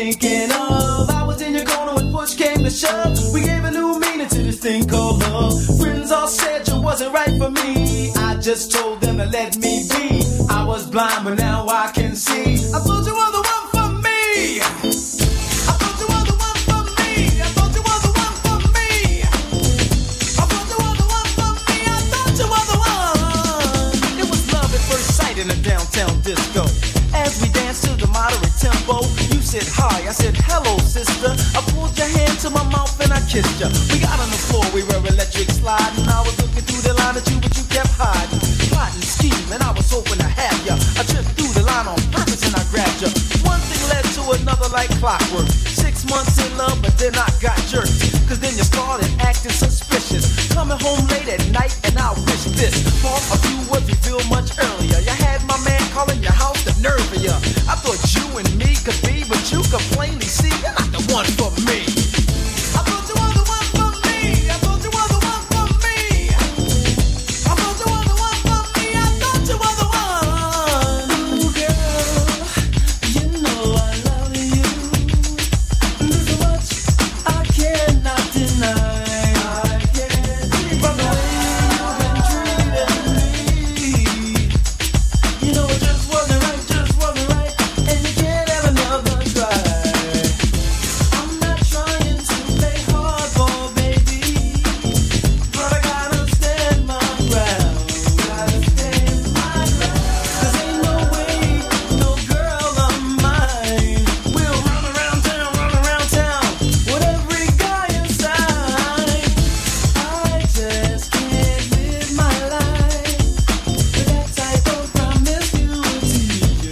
thinking of. I was in your corner when push came to shove. We gave a new meaning to this thing called love. Friends all said you wasn't right for me. I just told them to let me be. I was blind, but now I can see. I thought you were the one for me. I thought you were the one for me. I thought you were the one for me. I thought you were the one for me. I thought you were the one. It was love at first sight in a downtown disco. As we danced to the moderate tempo, you said hi, I said hello, sister. I pulled your hand to my mouth and I kissed you. We got on the floor, we were electric sliding. I was looking through the line at you, but you kept hiding. Plotting, scheming, I was hoping to have you. I tripped through the line on purpose and I grabbed you. One thing led to another like clockwork. 6 months in love, but then I got jerked. Cause then you started acting suspicious. Coming home late at night and I wish this. For a few was revealed much earlier. You had my man calling your house, the nerve of you. I thought you and me could be, but you could plainly see you're not the one for me. I thought you were the one for me. I thought you were the one for me. I thought you were the one for me. I thought you were the one. Ooh, girl, you know I love you. There's so much I cannot deny. I can't see from the way you've been treating me. You know it just wasn't right, and you can't have another try. I'm not trying to play hardball, baby, but I gotta stand my ground. Gotta stand my ground. 'Cause ain't no way, no girl of mine will run around town with every guy inside. I just can't live my life with that type of promiscuity.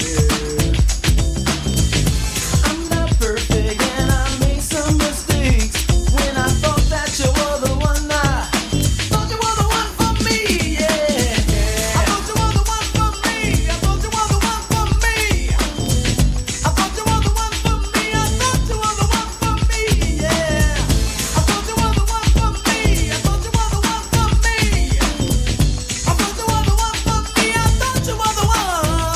I'm not perfect and I made some mistakes. When I thought that you were the one, I thought you were the one for me, yeah. I thought you were the one for me. I thought you were the one for me. I thought you were the one for me. I thought you were the one for me, yeah. I thought you were the one for me. I thought you were the one for me. I thought you were the one for me. I thought you were the one.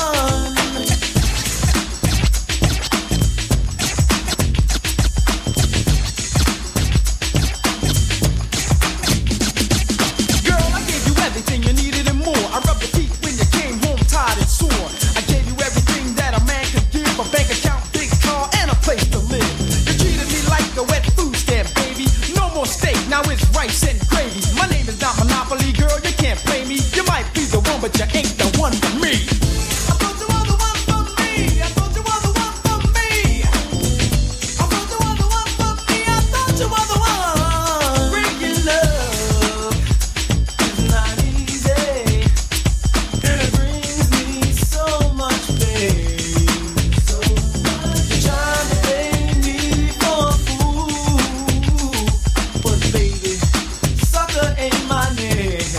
Girl, I gave you everything you needed and more. I rubbed your feet when you came home tired and sore. I gave you everything that a man could give: a bank account, big car, and a place to live. You treated me like a wet food stamp, baby. No more steak, now it's rice and gravy. My name is not Monopoly, girl, you can't play me. You might be the one, but you ain't the one for me. I thought you were the one for me. I thought you were the one for me. I thought you were the one for me. I thought you were the one. Breaking love is not easy, and it brings me so much pain. So much. You're trying to play me for a fool, but baby, sucker ain't my name.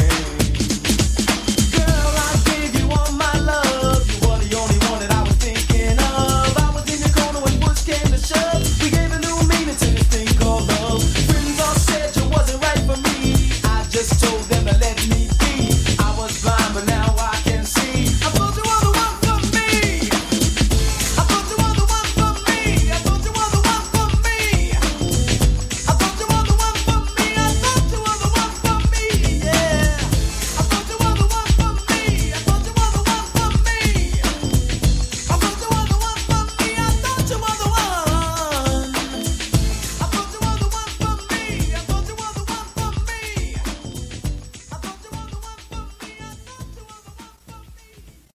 Girl, I gave you all my love. You were the only one that I was thinking of. I was in your corner when push came to shove. We gave a new meaning to this thing called love. Friends all said you wasn't right for me. I just told them to let me